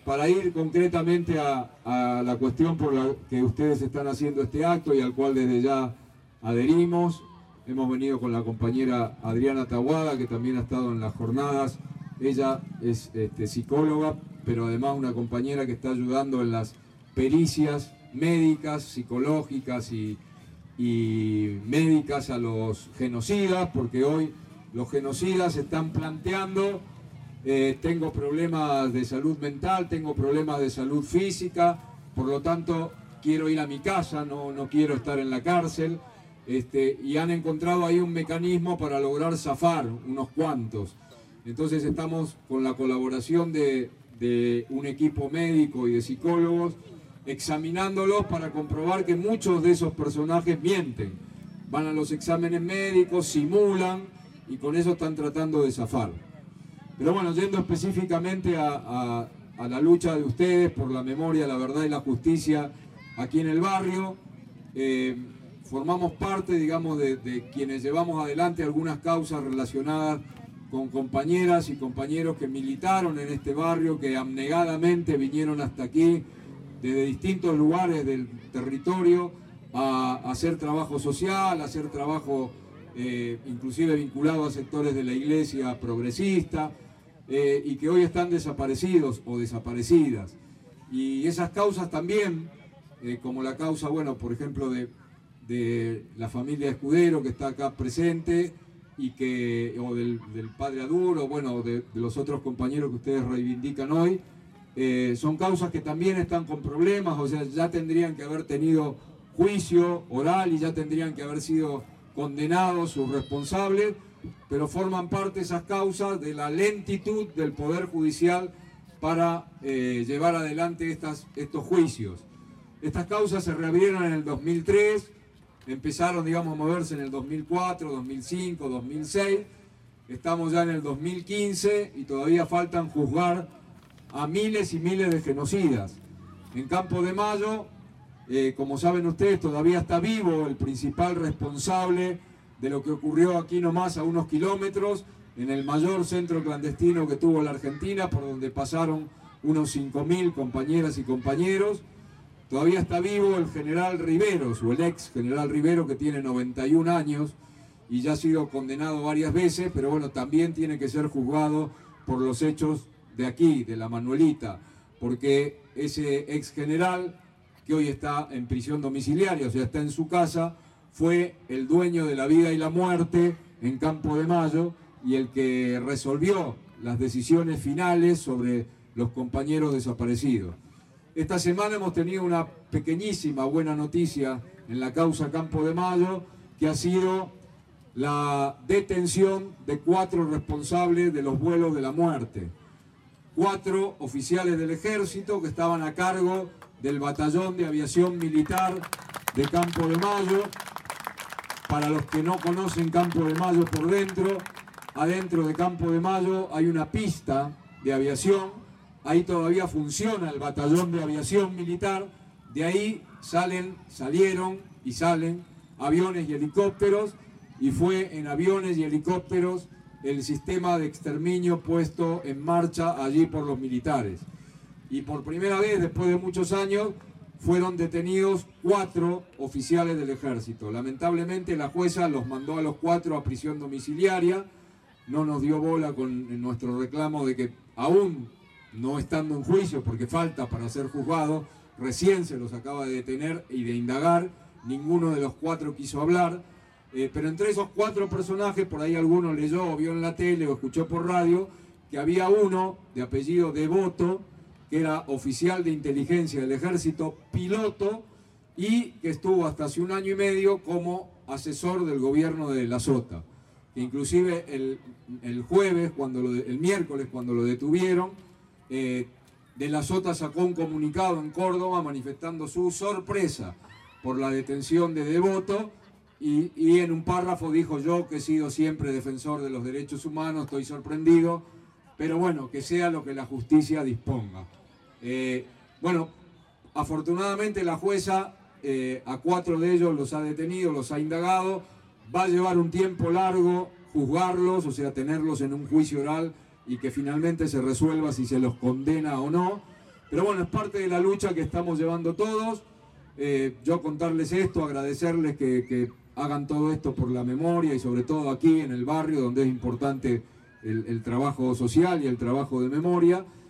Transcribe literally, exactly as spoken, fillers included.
para ir concretamente a, a la cuestión por la que ustedes están haciendo este acto y al cual desde ya adherimos, hemos venido con la compañera Adriana Taboada, que también ha estado en las jornadas. Ella es este, psicóloga, pero además una compañera que está ayudando en las pericias médicas, psicológicas y, y médicas a los genocidas, porque hoy los genocidas están planteando, eh, tengo problemas de salud mental, tengo problemas de salud física, por lo tanto quiero ir a mi casa, no, no quiero estar en la cárcel. Este, y han encontrado ahí un mecanismo para lograr zafar unos cuantos. Entonces estamos con la colaboración de, de un equipo médico y de psicólogos examinándolos para comprobar que muchos de esos personajes mienten. Van a los exámenes médicos, simulan y con eso están tratando de zafar. Pero bueno, yendo específicamente a, a, a la lucha de ustedes por la memoria, la verdad y la justicia aquí en el barrio, eh, formamos parte, digamos, de, de quienes llevamos adelante algunas causas relacionadas con compañeras y compañeros que militaron en este barrio, que abnegadamente vinieron hasta aquí desde distintos lugares del territorio a, a hacer trabajo social, a hacer trabajo eh, inclusive vinculado a sectores de la iglesia progresista, eh, y que hoy están desaparecidos o desaparecidas. Y esas causas también, eh, como la causa, bueno, por ejemplo, de de la familia Escudero, que está acá presente, y que, o del, del padre Aduro, bueno, de, de los otros compañeros que ustedes reivindican hoy, eh, son causas que también están con problemas, o sea, ya tendrían que haber tenido juicio oral y ya tendrían que haber sido condenados sus responsables, pero forman parte esas causas de la lentitud del Poder Judicial para eh, llevar adelante estas, estos juicios. Estas causas se reabrieron en el dos mil tres, empezaron, digamos, a moverse en el dos mil cuatro, dos mil cinco, dos mil seis, estamos ya en el dos mil quince y todavía faltan juzgar a miles y miles de genocidas. En Campo de Mayo, eh, como saben ustedes, todavía está vivo el principal responsable de lo que ocurrió aquí nomás a unos kilómetros, en el mayor centro clandestino que tuvo la Argentina, por donde pasaron unos cinco mil compañeras y compañeros. Todavía está vivo el general Riveros, o el ex general Rivero, que tiene noventa y un años y ya ha sido condenado varias veces, pero bueno, también tiene que ser juzgado por los hechos de aquí, de la Manuelita, porque ese ex general, que hoy está en prisión domiciliaria, o sea, está en su casa, fue el dueño de la vida y la muerte en Campo de Mayo y el que resolvió las decisiones finales sobre los compañeros desaparecidos. Esta semana hemos tenido una pequeñísima buena noticia en la causa Campo de Mayo, que ha sido la detención de cuatro responsables de los vuelos de la muerte. Cuatro oficiales del ejército que estaban a cargo del batallón de aviación militar de Campo de Mayo. Para los que no conocen Campo de Mayo por dentro, adentro de Campo de Mayo hay una pista de aviación. Ahí todavía funciona el batallón de aviación militar, de ahí salen, salieron y salen aviones y helicópteros, y fue en aviones y helicópteros el sistema de exterminio puesto en marcha allí por los militares. Y por primera vez, después de muchos años, fueron detenidos cuatro oficiales del ejército. Lamentablemente la jueza los mandó a los cuatro a prisión domiciliaria, no nos dio bola con nuestro reclamo de que aún no estando en juicio, porque falta para ser juzgado, recién se los acaba de detener y de indagar, ninguno de los cuatro quiso hablar, eh, pero entre esos cuatro personajes, por ahí alguno leyó o vio en la tele o escuchó por radio, que había uno de apellido Devoto, que era oficial de inteligencia del ejército, piloto, y que estuvo hasta hace un año y medio como asesor del gobierno de La Sota. Que inclusive el, el jueves, cuando lo, el miércoles, cuando lo detuvieron, Eh, de La Sota sacó un comunicado en Córdoba manifestando su sorpresa por la detención de Devoto y, y en un párrafo dijo: yo que he sido siempre defensor de los derechos humanos, estoy sorprendido, pero bueno, que sea lo que la justicia disponga. Eh, bueno, afortunadamente la jueza eh, a cuatro de ellos los ha detenido, los ha indagado, va a llevar un tiempo largo juzgarlos, o sea, tenerlos en un juicio oral y que finalmente se resuelva si se los condena o no, Pero bueno, es parte de la lucha que estamos llevando todos. Eh, yo contarles esto, agradecerles que, que hagan todo esto por la memoria y sobre todo aquí en el barrio donde es importante el, el trabajo social y el trabajo de memoria.